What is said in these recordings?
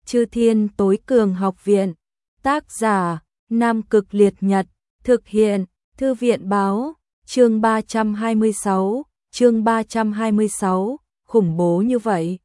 Chư Thiên Tối Cường Học Viện. Tác giả: Nam Cực Liệt Nhật. Thực hiện: Thư viện báo. Chương 326, khủng bố như vậy.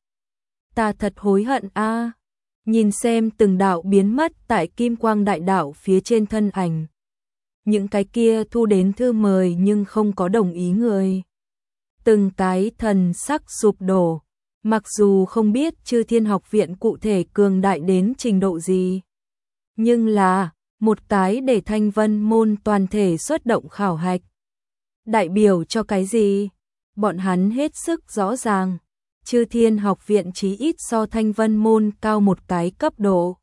Ta thật hối hận a. Nhìn xem từng đạo biến mất tại Kim Quang Đại Đạo phía trên thân ảnh. Những cái kia thu đến thư mời nhưng không có đồng ý người. Từng cái thần sắc sụp đổ. Mặc dù không biết Chư Thiên Học Viện cụ thể cường đại đến trình độ gì, nhưng là một cái để Thanh Vân môn toàn thể xuất động khảo hạch. Đại biểu cho cái gì? Bọn hắn hết sức rõ ràng. Chư Thiên Học Viện chí ít so Thanh Vân môn cao một cái cấp độ.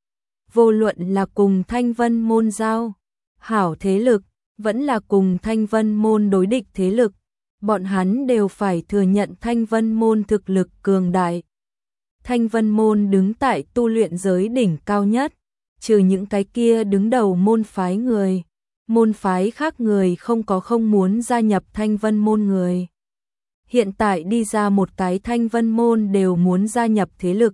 Vô luận là cùng Thanh Vân môn giao hảo thế lực, vẫn là cùng Thanh Vân môn đối địch thế lực, bọn hắn đều phải thừa nhận Thanh Vân môn thực lực cường đại. Thanh Vân môn đứng tại tu luyện giới đỉnh cao nhất, trừ những cái kia đứng đầu môn phái người, môn phái khác người không muốn gia nhập Thanh Vân môn người. Hiện tại đi ra một cái Thanh Vân môn đều muốn gia nhập thế lực.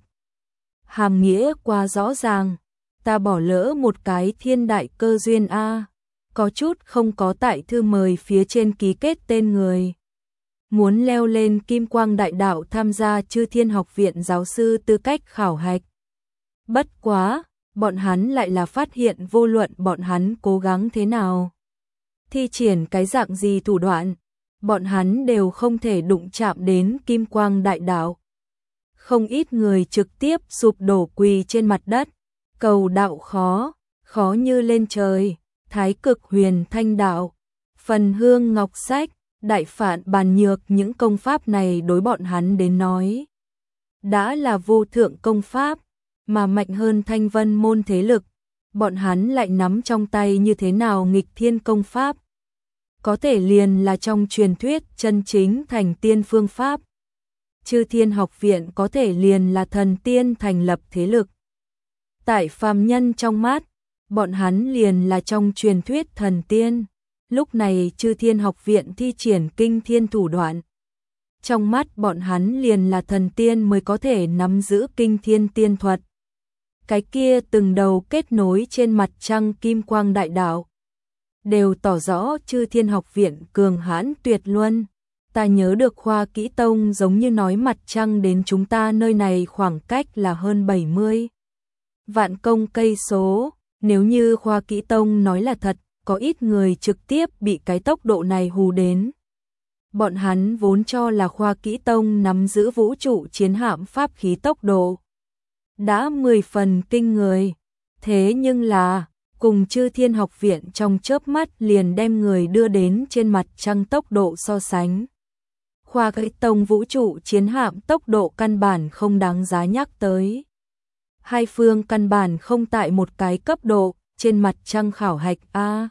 Hàm nghĩa quá rõ ràng, ta bỏ lỡ một cái thiên đại cơ duyên a. Có chút không có tại thư mời phía trên ký kết tên người. Muốn leo lên Kim Quang Đại Đạo tham gia Chư Thiên Học Viện giáo sư tư cách khảo hạch. Bất quá, bọn hắn lại là phát hiện vô luận bọn hắn cố gắng thế nào, thi triển cái dạng gì thủ đoạn, bọn hắn đều không thể đụng chạm đến Kim Quang Đại Đạo. Không ít người trực tiếp sụp đổ quỳ trên mặt đất, cầu đạo khó như lên trời. Thái Cực Huyền Thanh Đạo, Phần Hương Ngọc Sách, Đại Phạn Bàn Nhược, những công pháp này đối bọn hắn đến nói đã là vô thượng công pháp, mà mạnh hơn Thanh Vân môn thế lực, bọn hắn lại nắm trong tay như thế nào nghịch thiên công pháp. Có thể liền là trong truyền thuyết chân chính thành tiên phương pháp. Chư Thiên Học Viện có thể liền là thần tiên thành lập thế lực. Tại phàm nhân trong mắt, bọn hắn liền là trong truyền thuyết thần tiên. Lúc này Chư Thiên Học Viện thi triển kinh thiên thủ đoạn. Trong mắt bọn hắn liền là thần tiên mới có thể nắm giữ kinh thiên tiên thuật. Cái kia từng đầu kết nối trên mặt trăng Kim Quang Đại Đạo đều tỏ rõ Chư Thiên Học Viện cường hãn tuyệt luân. Ta nhớ được Khoa Kỹ Tông giống như nói mặt trăng đến chúng ta nơi này khoảng cách là hơn 70 vạn công cây số. Nếu như Khoa Kỹ Tông nói là thật, có ít người trực tiếp bị cái tốc độ này hù đến. Bọn hắn vốn cho là Khoa Kỹ Tông nắm giữ vũ trụ chiến hạm pháp khí tốc độ đã 10 phần kinh người. Thế nhưng là, cùng Chư Thiên Học Viện trong chớp mắt liền đem người đưa đến trên mặt trăng tốc độ so sánh. Khoa Kỹ Tông vũ trụ chiến hạm tốc độ căn bản không đáng giá nhắc tới. Hai phương căn bản không tại một cái cấp độ, trên mặt trăng khảo hạch a.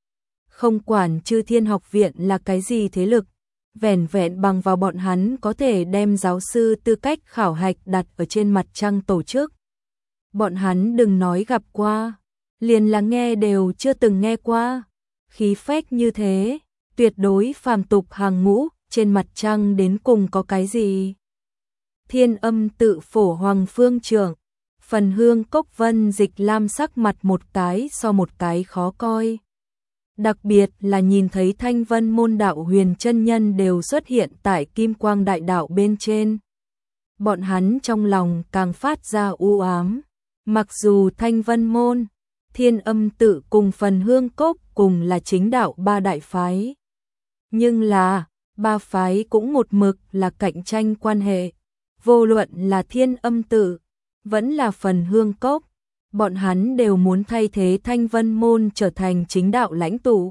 Không quản Chư Thiên Học Viện là cái gì thế lực, vẻn vẹn bằng vào bọn hắn có thể đem giáo sư tư cách khảo hạch đặt ở trên mặt trăng tổ chức. Bọn hắn đừng nói gặp qua, liền là nghe đều chưa từng nghe qua. Khí phách như thế, tuyệt đối phàm tục hàng ngũ, trên mặt trăng đến cùng có cái gì? Thiên Âm Tự Phổ Hoàng Phương Trưởng, Phần Hương Cốc Vân Dịch Lam sắc mặt một cái so một cái khó coi. Đặc biệt là nhìn thấy Thanh Vân môn đạo huyền chân nhân đều xuất hiện tại Kim Quang Đại Đạo bên trên. Bọn hắn trong lòng càng phát ra u ám. Mặc dù Thanh Vân môn, Thiên Âm Tự cùng Phần Hương Cốc cùng là chính đạo ba đại phái, nhưng là ba phái cũng một mực là cạnh tranh quan hệ. Vô luận là Thiên Âm Tự vẫn là Phần Hương Cốc, bọn hắn đều muốn thay thế Thanh Vân môn trở thành chính đạo lãnh tụ.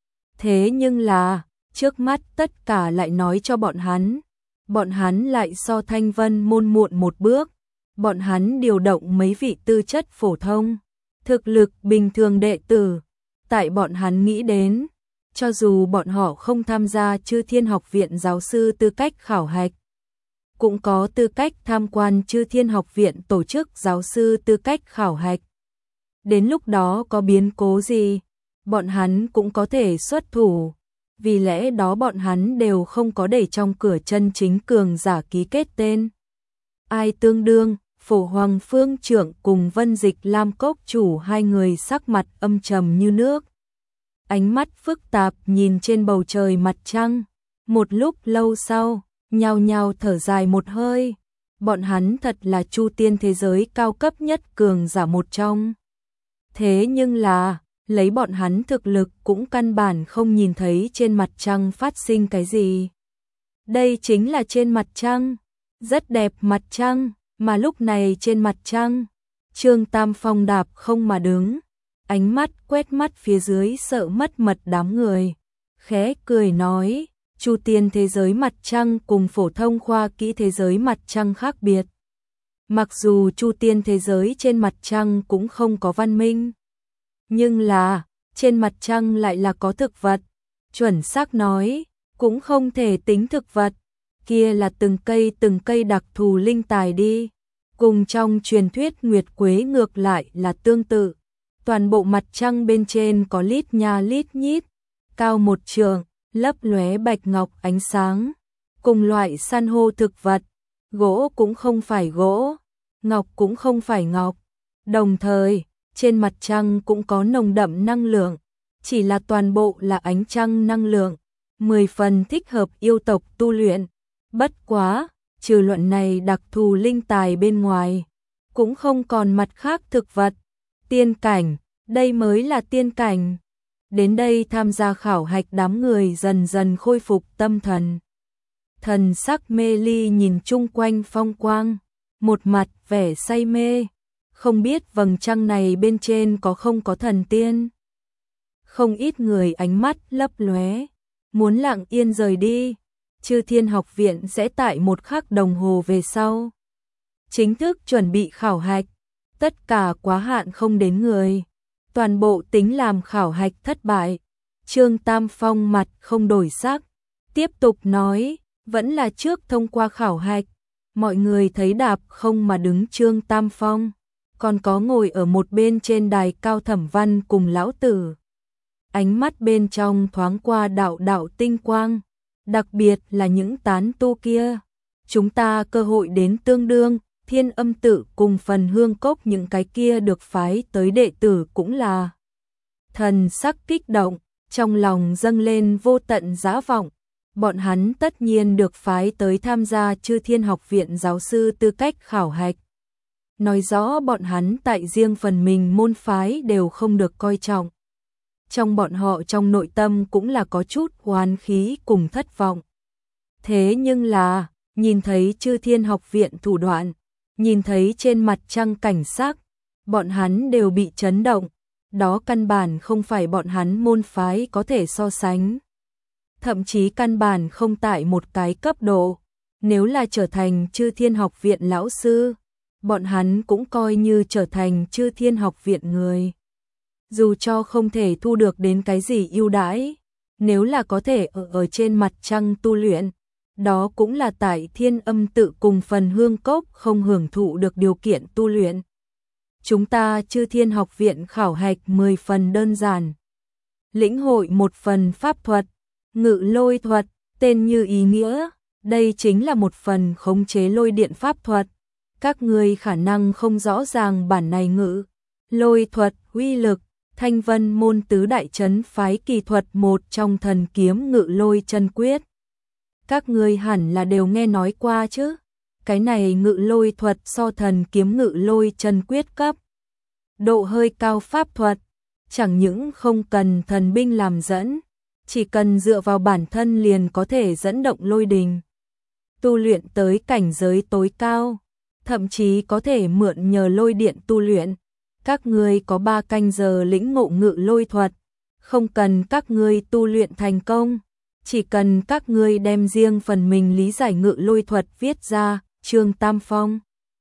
Thế nhưng là, trước mắt tất cả lại nói cho bọn hắn lại so Thanh Vân môn muộn một bước. Bọn hắn điều động mấy vị tư chất phổ thông, thực lực bình thường đệ tử. Tại bọn hắn nghĩ đến, cho dù bọn họ không tham gia Chư Thiên Học Viện giáo sư tư cách khảo hạch, cũng có tư cách tham quan Chư Thiên Học Viện tổ chức giáo sư tư cách khảo hạch. Đến lúc đó có biến cố gì, bọn hắn cũng có thể xuất thủ. Vì lẽ đó bọn hắn đều không có để trong cửa chân chính cường giả ký kết tên. Ai tương đương, Phổ Hoàng Phương trưởng cùng Vân Dịch Lam Cốc chủ hai người sắc mặt âm trầm như nước. Ánh mắt phức tạp nhìn trên bầu trời mặt trăng. Một lúc lâu sau, nhao nhao thở dài một hơi. Bọn hắn thật là Chu Tiên thế giới cao cấp nhất cường giả một trong. Thế nhưng là, lấy bọn hắn thực lực cũng căn bản không nhìn thấy trên mặt trăng phát sinh cái gì. Đây chính là trên mặt trăng, rất đẹp mặt trăng, mà lúc này trên mặt trăng, Trương Tam Phong đạp không mà đứng, ánh mắt quét mắt phía dưới sợ mất mật đám người, khẽ cười nói, Chu Tiên thế giới mặt trăng cùng phổ thông khoa kỹ thế giới mặt trăng khác biệt. Mặc dù Chu Tiên thế giới trên mặt trăng cũng không có văn minh, nhưng là, trên mặt trăng lại là có thực vật, chuẩn xác nói, cũng không thể tính thực vật, kia là từng cây đặc thù linh tài đi, cùng trong truyền thuyết Nguyệt Quế ngược lại là tương tự. Toàn bộ mặt trăng bên trên có lít nha lít nhít, cao một trượng, lấp lóe bạch ngọc ánh sáng, cùng loại san hô thực vật, gỗ cũng không phải gỗ, ngọc cũng không phải ngọc. Đồng thời, trên mặt trăng cũng có nồng đậm năng lượng, chỉ là toàn bộ là ánh trăng năng lượng, 10 phần thích hợp yêu tộc tu luyện. Bất quá, trừ luận này đặc thù linh tài bên ngoài, cũng không còn mặt khác thực vật. Tiên cảnh, đây mới là tiên cảnh. Đến đây tham gia khảo hạch đám người dần dần khôi phục tâm thần. Thần sắc mê ly nhìn chung quanh phong quang, một mặt vẻ say mê, không biết vầng trăng này bên trên có không có thần tiên. Không ít người ánh mắt lấp lóe, muốn lặng yên rời đi. Chư Thiên học viện sẽ tại một khắc đồng hồ về sau chính thức chuẩn bị khảo hạch, tất cả quá hạn không đến người, toàn bộ tính làm khảo hạch thất bại. Trương Tam Phong mặt không đổi sắc, tiếp tục nói, vẫn là trước thông qua khảo hạch. Mọi người thấy đạp không mà đứng Trương Tam Phong, còn có ngồi ở một bên trên đài cao Thẩm Văn cùng lão tử. Ánh mắt bên trong thoáng qua đạo đạo tinh quang, đặc biệt là những tán tu kia. Chúng ta cơ hội đến tương đương, Thiên Âm Tự cùng Phần Hương Cốc những cái kia được phái tới đệ tử cũng là. Thần sắc kích động, trong lòng dâng lên vô tận dã vọng. Bọn hắn tất nhiên được phái tới tham gia Chư Thiên học viện giáo sư tư cách khảo hạch. Nói rõ bọn hắn tại riêng phần mình môn phái đều không được coi trọng. Trong bọn họ trong nội tâm cũng là có chút oán khí cùng thất vọng. Thế nhưng là, nhìn thấy Chư Thiên học viện thủ đoạn, nhìn thấy trên mặt trăng cảnh sắc, bọn hắn đều bị chấn động. Đó căn bản không phải bọn hắn môn phái có thể so sánh. Thậm chí căn bản không tại một cái cấp độ. Nếu là trở thành Chư Thiên học viện lão sư, bọn hắn cũng coi như trở thành Chư Thiên học viện người. Dù cho không thể thu được đến cái gì ưu đãi, nếu là có thể ở trên mặt trăng tu luyện, đó cũng là tại Thiên Âm Tự cùng Phần Hương Cốc không hưởng thụ được điều kiện tu luyện. Chúng ta Chư Thiên học viện khảo hạch 10 phần đơn giản. Lĩnh hội một phần pháp thuật, ngự lôi thuật, tên như ý nghĩa, đây chính là một phần khống chế lôi điện pháp thuật. Các ngươi khả năng không rõ ràng bản này ngự lôi thuật uy lực. Thanh Vân môn tứ đại trấn phái kỳ thuật một trong thần kiếm ngự lôi chân quyết. Các ngươi hẳn là đều nghe nói qua chứ. Cái này ngự lôi thuật so thần kiếm ngự lôi chân quyết cấp độ hơi cao pháp thuật, chẳng những không cần thần binh làm dẫn, chỉ cần dựa vào bản thân liền có thể dẫn động lôi đình. Tu luyện tới cảnh giới tối cao, thậm chí có thể mượn nhờ lôi điện tu luyện. Các ngươi có 3 canh giờ lĩnh ngộ ngự lôi thuật, không cần các ngươi tu luyện thành công, chỉ cần các ngươi đem riêng phần mình lý giải ngự lôi thuật viết ra. Trương Tam Phong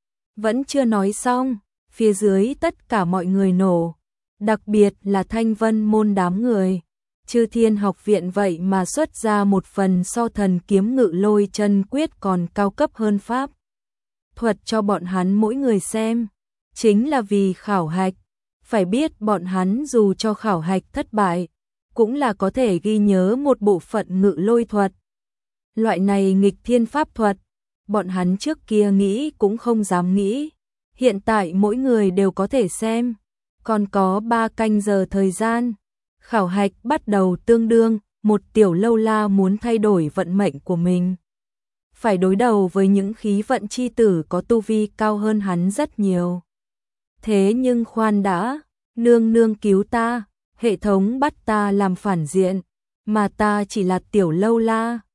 vẫn chưa nói xong, phía dưới tất cả mọi người nổ, đặc biệt là Thanh Vân môn đám người. Chư Thiên học viện vậy mà xuất ra một phần so thần kiếm ngự lôi chân quyết còn cao cấp hơn pháp thuật cho bọn hắn mỗi người xem. Chính là vì khảo hạch, phải biết bọn hắn dù cho khảo hạch thất bại, cũng là có thể ghi nhớ một bộ phận ngự lôi thuật. Loại này nghịch thiên pháp thuật, bọn hắn trước kia nghĩ cũng không dám nghĩ, Hiện tại mỗi người đều có thể xem, còn có 3 canh giờ thời gian. Khảo hạch bắt đầu tương đương, một tiểu lâu la muốn thay đổi vận mệnh của mình. Phải đối đầu với những khí vận chi tử có tu vi cao hơn hắn rất nhiều. Thế nhưng khoan đã, nương nương cứu ta, hệ thống bắt ta làm phản diện, mà ta chỉ là tiểu lâu la.